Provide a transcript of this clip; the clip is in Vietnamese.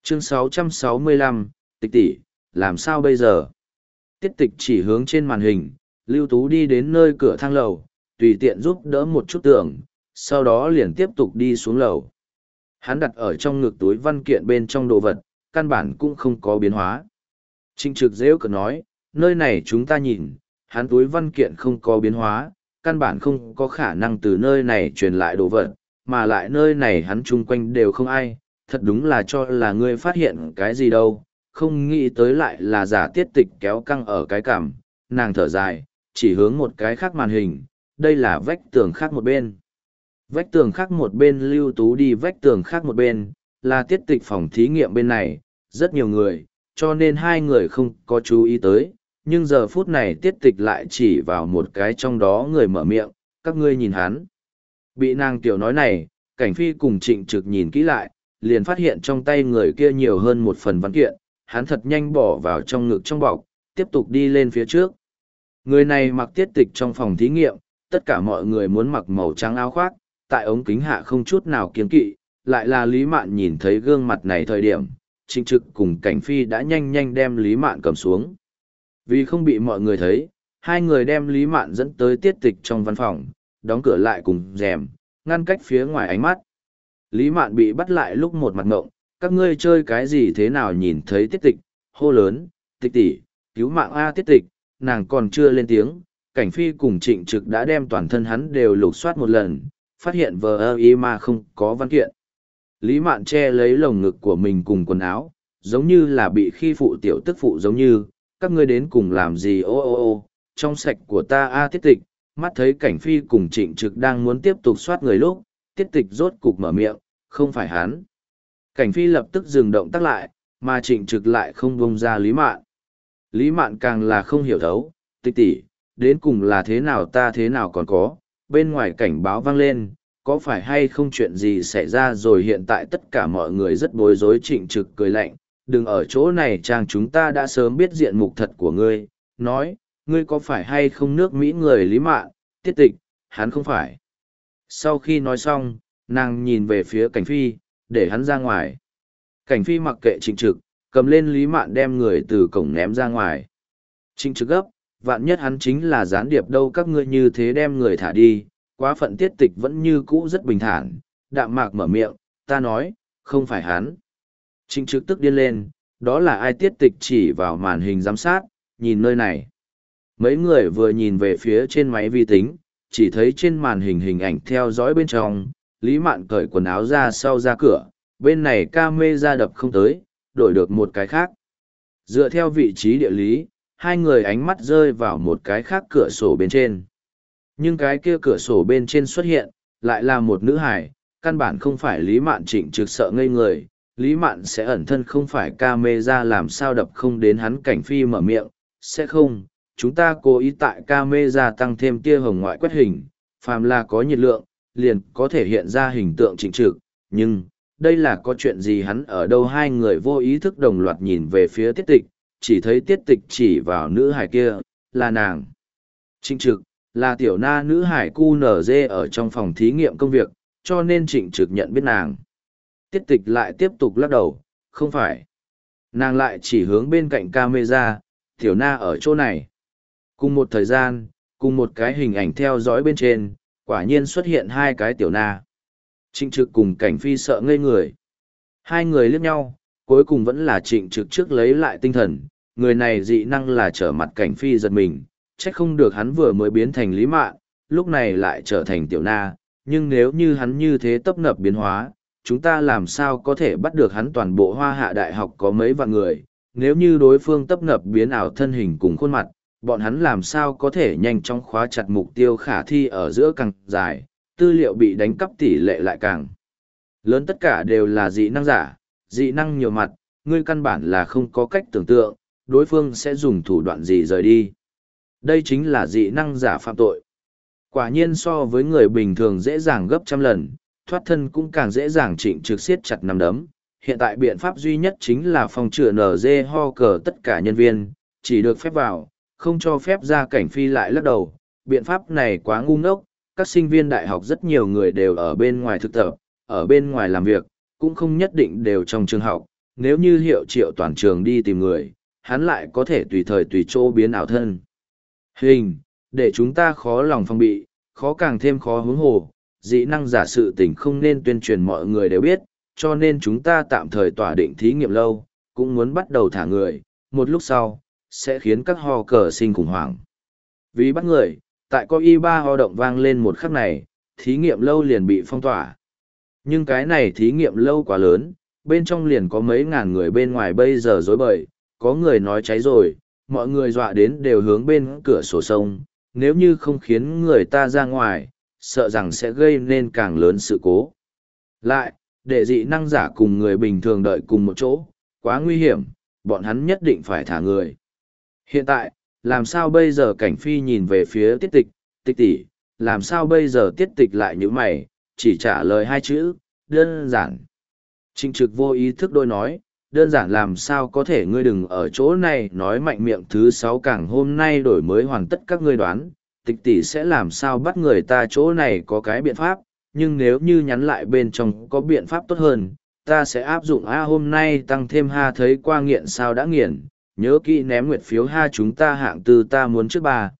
Chương 665, Tịch tỷ, làm sao bây giờ? Tiết tịch chỉ hướng trên màn hình, Lưu Tú đi đến nơi cửa thang lầu, tùy tiện giúp đỡ một chút tường, sau đó liền tiếp tục đi xuống lầu. Hắn đặt ở trong ngực túi văn kiện bên trong đồ vật, căn bản cũng không có biến hóa. Trịnh Trực dễ cợt nói, nơi này chúng ta nhìn, hắn túi văn kiện không có biến hóa, căn bản không có khả năng từ nơi này truyền lại đồ vật, mà lại nơi này hắn chung quanh đều không ai, thật đúng là cho là ngươi phát hiện cái gì đâu, không nghĩ tới lại là giả Tiết tịch kéo căng ở cái cằm, nàng thở dài, chỉ hướng một cái khác màn hình, đây là vách tường khác một bên. Vách tường khác một bên Lưu Tú đi vách tường khác một bên, là Tiết tịch phòng thí nghiệm bên này, rất nhiều người, cho nên hai người không có chú ý tới, nhưng giờ phút này Tiết tịch lại chỉ vào một cái trong đó người mở miệng, các ngươi nhìn hắn. Bị nàng tiểu nói này, Cảnh Phi cùng Trịnh Trực nhìn kỹ lại, liền phát hiện trong tay người kia nhiều hơn một phần văn kiện, hắn thật nhanh bỏ vào trong ngực trong bọc, tiếp tục đi lên phía trước. Người này mặc Tiết tịch trong phòng thí nghiệm, tất cả mọi người muốn mặc màu trắng áo khoác, tại ống kính hạ không chút nào kiêng kỵ, lại là Lý Mạn nhìn thấy gương mặt này thời điểm, Trịnh Trực cùng Cảnh Phi đã nhanh nhanh đem Lý Mạn cầm xuống. Vì không bị mọi người thấy, hai người đem Lý Mạn dẫn tới Tiết tịch trong văn phòng, đóng cửa lại cùng rèm, ngăn cách phía ngoài ánh mắt. Lý Mạn bị bắt lại lúc một mặt ngộng, các ngươi chơi cái gì thế nào nhìn thấy Tiết tịch, hô lớn, tịch tỷ, cứu mạng A Tiết tịch, nàng còn chưa lên tiếng, Cảnh Phi cùng Trịnh Trực đã đem toàn thân hắn đều lục soát một lần, phát hiện vờ y mà không có văn kiện. Lý Mạn che lấy lồng ngực của mình cùng quần áo, giống như là bị khi phụ tiểu tức phụ giống như, các ngươi đến cùng làm gì ô ô ô, trong sạch của ta A Tiết tịch, mắt thấy Cảnh Phi cùng Trịnh Trực đang muốn tiếp tục soát người lúc, Tiết tịch rốt cục mở miệng, không phải hắn. Cảnh Phi lập tức dừng động tác lại, mà Trịnh Trực lại không buông ra Lý Mạn. Lý Mạn càng là không hiểu thấu, tịch tỷ, đến cùng là thế nào ta thế nào còn có, bên ngoài cảnh báo vang lên, có phải hay không chuyện gì xảy ra rồi hiện tại tất cả mọi người rất bối rối. Trịnh Trực cười lạnh, đừng ở chỗ này trang, chúng ta đã sớm biết diện mục thật của ngươi, nói, ngươi có phải hay không nước Mỹ người. Lý Mạn, Tiết tịch, hắn không phải. Sau khi nói xong, nàng nhìn về phía Cảnh Phi, để hắn ra ngoài. Cảnh Phi mặc kệ Trịnh Trực, cầm lên Lý Mạn đem người từ cổng ném ra ngoài. Trịnh Trực gấp, vạn nhất hắn chính là gián điệp đâu, các ngươi như thế đem người thả đi, quá phận. Tiết tịch vẫn như cũ rất bình thản, đạm mạc mở miệng, ta nói, không phải hắn. Trịnh Trực tức điên lên, đó là ai? Tiết tịch chỉ vào màn hình giám sát, nhìn nơi này. Mấy người vừa nhìn về phía trên máy vi tính, chỉ thấy trên màn hình hình ảnh theo dõi bên trong, Lý Mạn cởi quần áo ra sau ra cửa, bên này camera đập không tới, đổi được một cái khác. Dựa theo vị trí địa lý, hai người ánh mắt rơi vào một cái khác cửa sổ bên trên. Nhưng cái kia cửa sổ bên trên xuất hiện, lại là một nữ hải, căn bản không phải Lý Mạn. Trịnh Trực sợ ngây người, Lý Mạn sẽ ẩn thân không phải camera làm sao đập không đến hắn. Cảnh Phi mở miệng, sẽ không, chúng ta cố ý tại camera tăng thêm tia hồng ngoại quét hình, phàm là có nhiệt lượng, liền có thể hiện ra hình tượng Trịnh Trực, nhưng, đây là có chuyện gì, hắn ở đâu? Hai người vô ý thức đồng loạt nhìn về phía Tiết tịch, chỉ thấy Tiết tịch chỉ vào nữ hải kia, là nàng. Trịnh Trực, là tiểu na nữ hải QNZ ở trong phòng thí nghiệm công việc, cho nên Trịnh Trực nhận biết nàng. Tiết tịch lại tiếp tục lắc đầu, không phải. Nàng lại chỉ hướng bên cạnh camera, tiểu na ở chỗ này. Cùng một thời gian, cùng một cái hình ảnh theo dõi bên trên, quả nhiên xuất hiện hai cái tiểu na. Trịnh Trực cùng Cảnh Phi sợ ngây người. Hai người liếc nhau, cuối cùng vẫn là Trịnh Trực trước lấy lại tinh thần. Người này dị năng là trở mặt. Cảnh Phi giật mình, trách không được hắn vừa mới biến thành Lý Mạn, lúc này lại trở thành tiểu na. Nhưng nếu như hắn như thế tấp nập biến hóa, chúng ta làm sao có thể bắt được hắn? Toàn bộ Hoa Hạ Đại học có mấy vạn người, nếu như đối phương tấp nập biến ảo thân hình cùng khuôn mặt, bọn hắn làm sao có thể nhanh chóng khóa chặt mục tiêu khả thi ở giữa càng dài, tư liệu bị đánh cắp tỷ lệ lại càng lớn. Tất cả đều là dị năng giả, dị năng nhiều mặt, ngươi căn bản là không có cách tưởng tượng, đối phương sẽ dùng thủ đoạn gì rời đi. Đây chính là dị năng giả phạm tội. Quả nhiên so với người bình thường dễ dàng gấp trăm lần, thoát thân cũng càng dễ dàng. Trịnh Trực siết chặt nắm đấm. Hiện tại biện pháp duy nhất chính là phòng chữa NG ho cờ tất cả nhân viên, chỉ được phép vào, không cho phép ra. Cảnh Phi lại lắc đầu, biện pháp này quá ngu ngốc, các sinh viên đại học rất nhiều người đều ở bên ngoài thực tập, ở bên ngoài làm việc, cũng không nhất định đều trong trường học, nếu như Hiệu Triệu toàn trường đi tìm người, hắn lại có thể tùy thời tùy chỗ biến ảo thân. Hình, để chúng ta khó lòng phòng bị, khó càng thêm khó huống hồ, dị năng giả sự tình không nên tuyên truyền mọi người đều biết, cho nên chúng ta tạm thời tỏa định thí nghiệm lâu, cũng muốn bắt đầu thả người, một lúc sau, sẽ khiến các ho cờ sinh khủng hoảng. Vì bắt người, tại có y3 ho động vang lên một khắc này, thí nghiệm lâu liền bị phong tỏa. Nhưng cái này thí nghiệm lâu quá lớn, bên trong liền có mấy ngàn người bên ngoài bây giờ rối bời, có người nói cháy rồi, mọi người dọa đến đều hướng bên cửa sổ sông, nếu như không khiến người ta ra ngoài, sợ rằng sẽ gây nên càng lớn sự cố. Lại, để dị năng giả cùng người bình thường đợi cùng một chỗ, quá nguy hiểm, bọn hắn nhất định phải thả người. Hiện tại, làm sao bây giờ Cảnh Phi nhìn về phía Tiết Tịch, Tịch tỷ, làm sao bây giờ Tiết Tịch lại như mày, chỉ trả lời hai chữ, đơn giản. Trịnh Trực vô ý thức đôi nói, đơn giản làm sao có thể ngươi đừng ở chỗ này nói mạnh miệng thứ 6 càng hôm nay đổi mới hoàn tất các ngươi đoán, Tịch tỷ sẽ làm sao bắt người ta chỗ này có cái biện pháp, nhưng nếu như nhắn lại bên trong có biện pháp tốt hơn, ta sẽ áp dụng hôm nay tăng thêm ha thấy qua nghiện sao đã nghiện, nhớ kỹ ném nguyệt phiếu ha chúng ta hạng tư ta muốn trước 3,